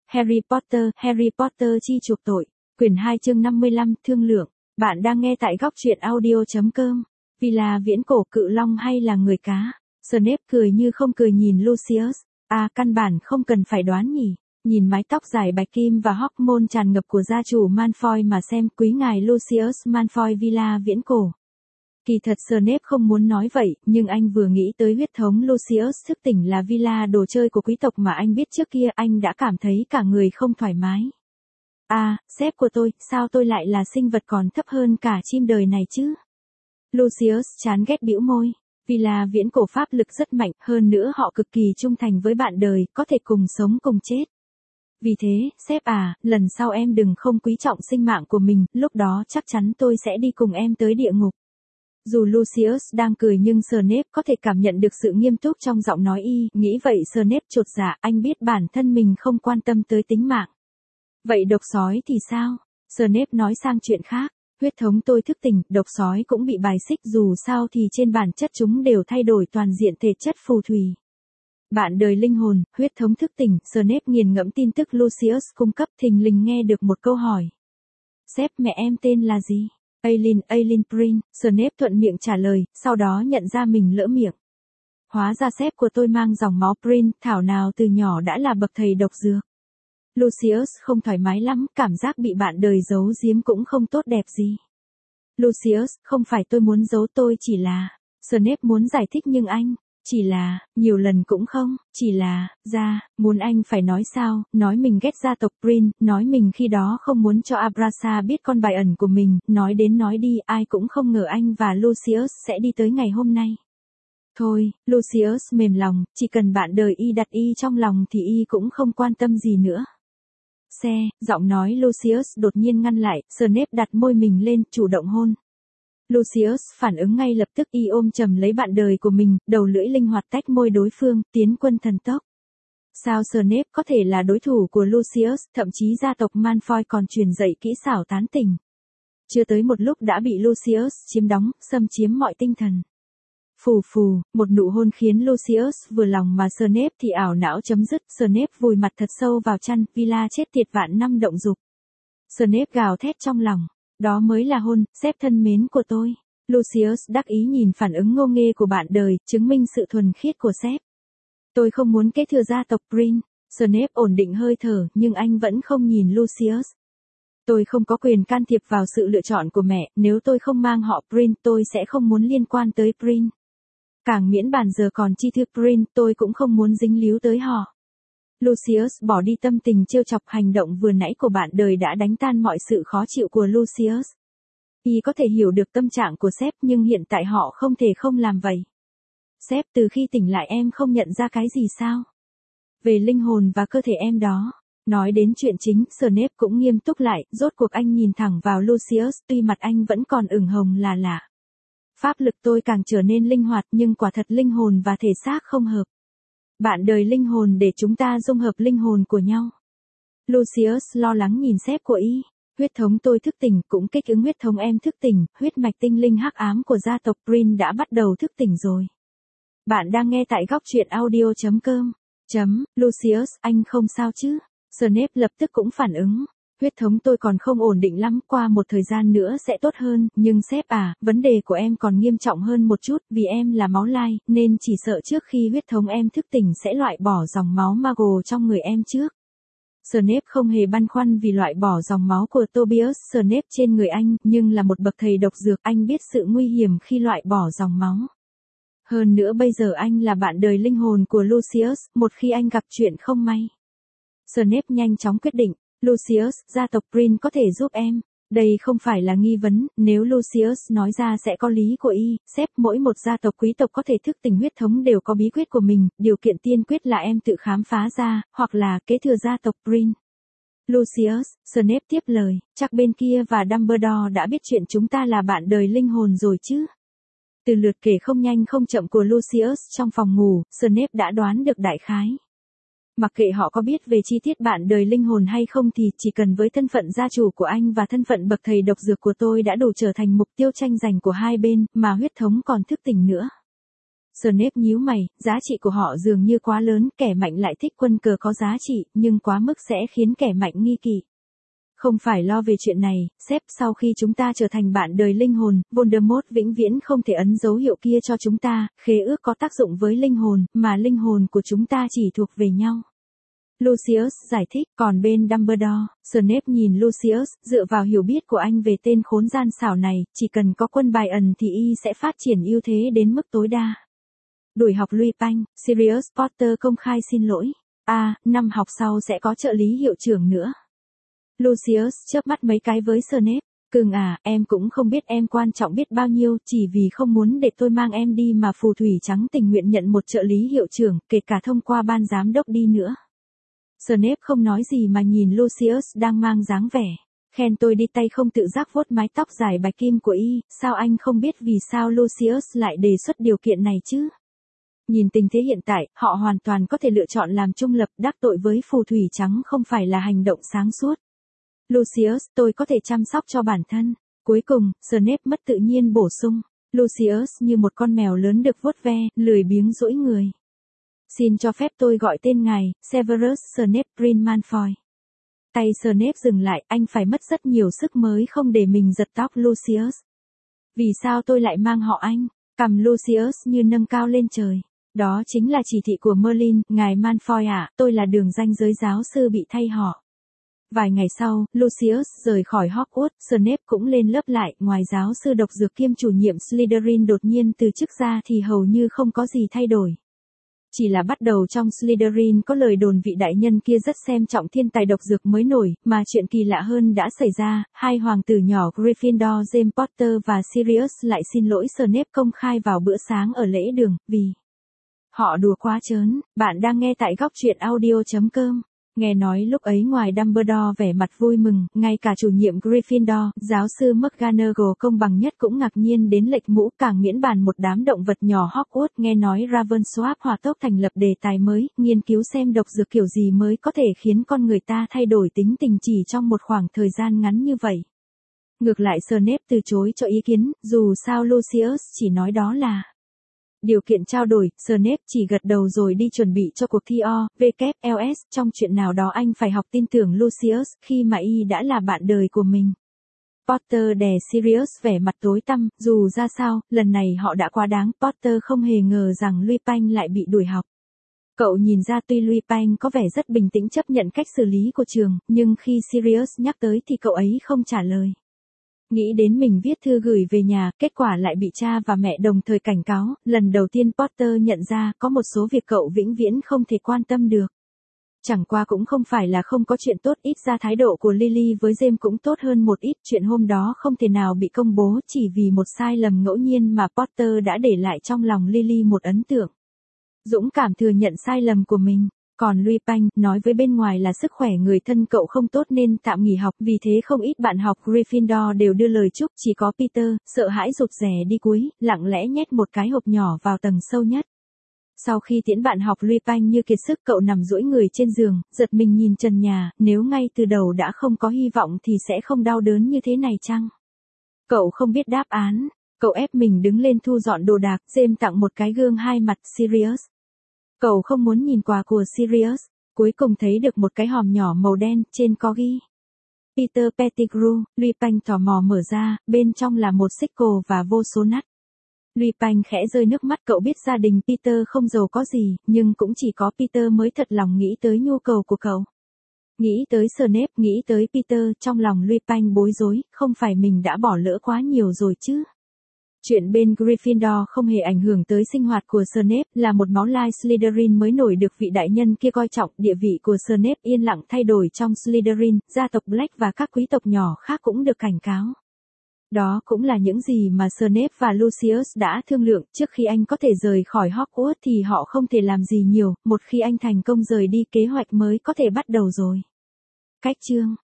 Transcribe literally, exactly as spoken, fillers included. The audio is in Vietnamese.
Harry Potter, Harry Potter chi chuộc tội. Quyển hai chương năm mươi lăm, thương lượng. Bạn đang nghe tại góc truyện audio chấm com. Vì là viễn cổ cự long hay là người cá? Snape cười như không cười nhìn Lucius. À, căn bản không cần phải đoán nhỉ. Nhìn mái tóc dài bạch kim và hormone tràn ngập của gia chủ Malfoy mà xem, quý ngài Lucius Malfoy Villa viễn cổ. Kỳ thật Snape không muốn nói vậy, nhưng anh vừa nghĩ tới huyết thống Lucius thức tỉnh là villa đồ chơi của quý tộc mà anh biết trước kia, anh đã cảm thấy cả người không thoải mái. À, sếp của tôi, sao tôi lại là sinh vật còn thấp hơn cả chim đời này chứ? Lucius chán ghét bĩu môi. Villa viễn cổ pháp lực rất mạnh, hơn nữa họ cực kỳ trung thành với bạn đời, có thể cùng sống cùng chết. Vì thế, sếp à, lần sau em đừng không quý trọng sinh mạng của mình, lúc đó chắc chắn tôi sẽ đi cùng em tới địa ngục. Dù Lucius đang cười nhưng Snape có thể cảm nhận được sự nghiêm túc trong giọng nói y, nghĩ vậy Snape chột dạ, anh biết bản thân mình không quan tâm tới tính mạng. Vậy độc sói thì sao? Snape nói sang chuyện khác, huyết thống tôi thức tỉnh, độc sói cũng bị bài xích, dù sao thì trên bản chất chúng đều thay đổi toàn diện thể chất phù thủy. Bạn đời linh hồn, huyết thống thức tỉnh, Snape nghiền ngẫm tin tức Lucius cung cấp, thình lình nghe được một câu hỏi. Sếp, mẹ em tên là gì? Aileen, Aileen Prin, Snape thuận miệng trả lời, sau đó nhận ra mình lỡ miệng. Hóa ra sếp của tôi mang dòng máu Prin, thảo nào từ nhỏ đã là bậc thầy độc dược. Lucius không thoải mái lắm, cảm giác bị bạn đời giấu giếm cũng không tốt đẹp gì. Lucius, không phải tôi muốn giấu, tôi chỉ là... Snape muốn giải thích nhưng anh... Chỉ là, nhiều lần cũng không, chỉ là, ra, muốn anh phải nói sao, nói mình ghét gia tộc Prin, nói mình khi đó không muốn cho Abrasa biết con bài ẩn của mình, nói đến nói đi, ai cũng không ngờ anh và Lucius sẽ đi tới ngày hôm nay. Thôi, Lucius mềm lòng, chỉ cần bạn đời y đặt y trong lòng thì y cũng không quan tâm gì nữa. Xe, giọng nói Lucius đột nhiên ngăn lại, Snape đặt môi mình lên, chủ động hôn. Lucius phản ứng ngay lập tức, y ôm chầm lấy bạn đời của mình, đầu lưỡi linh hoạt tách môi đối phương, tiến quân thần tốc. Sao Snape có thể là đối thủ của Lucius, thậm chí gia tộc Malfoy còn truyền dạy kỹ xảo tán tỉnh. Chưa tới một lúc đã bị Lucius chiếm đóng, xâm chiếm mọi tinh thần. Phù phù, một nụ hôn khiến Lucius vừa lòng mà Snape thì ảo não chấm dứt, Snape vùi mặt thật sâu vào chăn, Villa chết tiệt vạn năm động dục. Snape gào thét trong lòng. Đó mới là hôn, sếp thân mến của tôi. Lucius đắc ý nhìn phản ứng ngô nghê của bạn đời, chứng minh sự thuần khiết của sếp. Tôi không muốn kế thừa gia tộc Prin. Snape ổn định hơi thở, nhưng anh vẫn không nhìn Lucius. Tôi không có quyền can thiệp vào sự lựa chọn của mẹ, nếu tôi không mang họ Prin, tôi sẽ không muốn liên quan tới Prin. Càng miễn bàn giờ còn chi thư Prin, tôi cũng không muốn dính líu tới họ. Lucius bỏ đi tâm tình trêu chọc, hành động vừa nãy của bạn đời đã đánh tan mọi sự khó chịu của Lucius. Y có thể hiểu được tâm trạng của sếp nhưng hiện tại họ không thể không làm vậy. Sếp, từ khi tỉnh lại em không nhận ra cái gì sao? Về linh hồn và cơ thể em đó. Nói đến chuyện chính, Snape cũng nghiêm túc lại, rốt cuộc anh nhìn thẳng vào Lucius, tuy mặt anh vẫn còn ửng hồng là lạ. Pháp lực tôi càng trở nên linh hoạt nhưng quả thật linh hồn và thể xác không hợp. Bạn đời linh hồn để chúng ta dung hợp linh hồn của nhau. Lucius lo lắng nhìn sếp của y. Huyết thống tôi thức tỉnh cũng kích ứng huyết thống em thức tỉnh, huyết mạch tinh linh hắc ám của gia tộc Prin đã bắt đầu thức tỉnh rồi. Bạn đang nghe tại góc truyện audio chấm com. Chấm, Lucius, anh không sao chứ? Snape lập tức cũng phản ứng. Huyết thống tôi còn không ổn định lắm, qua một thời gian nữa sẽ tốt hơn, nhưng sếp à, vấn đề của em còn nghiêm trọng hơn một chút, vì em là máu lai, nên chỉ sợ trước khi huyết thống em thức tỉnh sẽ loại bỏ dòng máu Mago trong người em trước. Snape không hề băn khoăn vì loại bỏ dòng máu của Tobias Snape trên người anh, nhưng là một bậc thầy độc dược, anh biết sự nguy hiểm khi loại bỏ dòng máu. Hơn nữa bây giờ anh là bạn đời linh hồn của Lucius, một khi anh gặp chuyện không may. Snape nhanh chóng quyết định. Lucius, gia tộc Prin có thể giúp em. Đây không phải là nghi vấn, nếu Lucius nói ra sẽ có lý của y, sếp, mỗi một gia tộc quý tộc có thể thức tỉnh huyết thống đều có bí quyết của mình, điều kiện tiên quyết là em tự khám phá ra, hoặc là kế thừa gia tộc Prin. Lucius, Snape tiếp lời, chắc bên kia và Dumbledore đã biết chuyện chúng ta là bạn đời linh hồn rồi chứ. Từ lượt kể không nhanh không chậm của Lucius trong phòng ngủ, Snape đã đoán được đại khái. Mặc kệ họ có biết về chi tiết bạn đời linh hồn hay không thì chỉ cần với thân phận gia chủ của anh và thân phận bậc thầy độc dược của tôi đã đủ trở thành mục tiêu tranh giành của hai bên, mà huyết thống còn thức tỉnh nữa. Snape nhíu mày, giá trị của họ dường như quá lớn, kẻ mạnh lại thích quân cờ có giá trị, nhưng quá mức sẽ khiến kẻ mạnh nghi kỵ. Không phải lo về chuyện này, sếp, sau khi chúng ta trở thành bạn đời linh hồn, Voldemort vĩnh viễn không thể ấn dấu hiệu kia cho chúng ta, khế ước có tác dụng với linh hồn, mà linh hồn của chúng ta chỉ thuộc về nhau. Lucius giải thích, còn bên Dumbledore, Snape nhìn Lucius, dựa vào hiểu biết của anh về tên khốn gian xảo này, chỉ cần có quân bài ẩn thì y sẽ phát triển ưu thế đến mức tối đa. Đuổi học Lupin, Sirius Potter công khai xin lỗi. À, năm học sau sẽ có trợ lý hiệu trưởng nữa. Lucius chớp mắt mấy cái với Snape. Cưng à, em cũng không biết em quan trọng biết bao nhiêu, chỉ vì không muốn để tôi mang em đi mà phù thủy trắng tình nguyện nhận một trợ lý hiệu trưởng, kể cả thông qua ban giám đốc đi nữa. Snape không nói gì mà nhìn Lucius đang mang dáng vẻ. Khen tôi đi, tay không tự giác vuốt mái tóc dài bạch kim của y, sao anh không biết vì sao Lucius lại đề xuất điều kiện này chứ? Nhìn tình thế hiện tại, họ hoàn toàn có thể lựa chọn làm trung lập, đắc tội với phù thủy trắng không phải là hành động sáng suốt. Lucius, tôi có thể chăm sóc cho bản thân. Cuối cùng, Snape mất tự nhiên bổ sung. Lucius như một con mèo lớn được vuốt ve, lười biếng duỗi người. Xin cho phép tôi gọi tên ngài, Severus Snape Green Malfoy. Tay Snape dừng lại, anh phải mất rất nhiều sức mới không để mình giật tóc Lucius. Vì sao tôi lại mang họ anh? Cằm Lucius như nâng cao lên trời. Đó chính là chỉ thị của Merlin, ngài Malfoy ạ, tôi là đường danh giới giáo sư bị thay họ. Vài ngày sau, Lucius rời khỏi Hogwarts, Snape cũng lên lớp lại, ngoài giáo sư độc dược kiêm chủ nhiệm Slytherin đột nhiên từ chức ra thì hầu như không có gì thay đổi. Chỉ là bắt đầu trong Slytherin có lời đồn vị đại nhân kia rất xem trọng thiên tài độc dược mới nổi, mà chuyện kỳ lạ hơn đã xảy ra, hai hoàng tử nhỏ Gryffindor James Potter và Sirius lại xin lỗi Snape công khai vào bữa sáng ở lễ đường, vì họ đùa quá trớn. Bạn đang nghe tại góc truyện audio chấm com. Nghe nói lúc ấy ngoài Dumbledore vẻ mặt vui mừng, ngay cả chủ nhiệm Gryffindor, giáo sư McGonagall công bằng nhất cũng ngạc nhiên đến lệch mũ, càng miễn bàn một đám động vật nhỏ Hogwarts. Nghe nói Ravensworth hỏa tốc thành lập đề tài mới, nghiên cứu xem độc dược kiểu gì mới có thể khiến con người ta thay đổi tính tình chỉ trong một khoảng thời gian ngắn như vậy. Ngược lại Snape từ chối cho ý kiến, dù sao Lucius chỉ nói đó là điều kiện trao đổi. Snape chỉ gật đầu rồi đi chuẩn bị cho cuộc thi O, W, L S. Trong chuyện nào đó anh phải học tin tưởng Lucius, khi mà y đã là bạn đời của mình. Potter đè Sirius vẻ mặt tối tăm, dù ra sao, lần này họ đã quá đáng. Potter không hề ngờ rằng Lupin lại bị đuổi học. Cậu nhìn ra tuy Lupin có vẻ rất bình tĩnh chấp nhận cách xử lý của trường, nhưng khi Sirius nhắc tới thì cậu ấy không trả lời. Nghĩ đến mình viết thư gửi về nhà, kết quả lại bị cha và mẹ đồng thời cảnh cáo, lần đầu tiên Potter nhận ra có một số việc cậu vĩnh viễn không thể quan tâm được. Chẳng qua cũng không phải là không có chuyện tốt, ít ra thái độ của Lily với James cũng tốt hơn một ít, chuyện hôm đó không thể nào bị công bố chỉ vì một sai lầm ngẫu nhiên mà Potter đã để lại trong lòng Lily một ấn tượng. Dũng cảm thừa nhận sai lầm của mình. Còn Lupin, nói với bên ngoài là sức khỏe người thân cậu không tốt nên tạm nghỉ học, vì thế không ít bạn học Gryffindor đều đưa lời chúc, chỉ có Peter, sợ hãi rụt rè đi cuối, lặng lẽ nhét một cái hộp nhỏ vào tầng sâu nhất. Sau khi tiễn bạn học Lupin như kiệt sức, cậu nằm duỗi người trên giường, giật mình nhìn trần nhà, nếu ngay từ đầu đã không có hy vọng thì sẽ không đau đớn như thế này chăng? Cậu không biết đáp án, cậu ép mình đứng lên thu dọn đồ đạc, James tặng một cái gương hai mặt Sirius. Cậu không muốn nhìn quà của Sirius, cuối cùng thấy được một cái hòm nhỏ màu đen, trên có ghi Peter Pettigrew. Lupin tò mò mở ra, bên trong là một xích cồ và vô số nắp. Lupin khẽ rơi nước mắt, cậu biết gia đình Peter không giàu có gì, nhưng cũng chỉ có Peter mới thật lòng nghĩ tới nhu cầu của cậu. Nghĩ tới Snape, nghĩ tới Peter, trong lòng Lupin bối rối, không phải mình đã bỏ lỡ quá nhiều rồi chứ? Chuyện bên Gryffindor không hề ảnh hưởng tới sinh hoạt của Snape, là một máu lai Slytherin mới nổi được vị đại nhân kia coi trọng, địa vị của Snape yên lặng thay đổi trong Slytherin, gia tộc Black và các quý tộc nhỏ khác cũng được cảnh cáo. Đó cũng là những gì mà Snape và Lucius đã thương lượng, trước khi anh có thể rời khỏi Hogwarts thì họ không thể làm gì nhiều, một khi anh thành công rời đi kế hoạch mới có thể bắt đầu rồi. Cách chương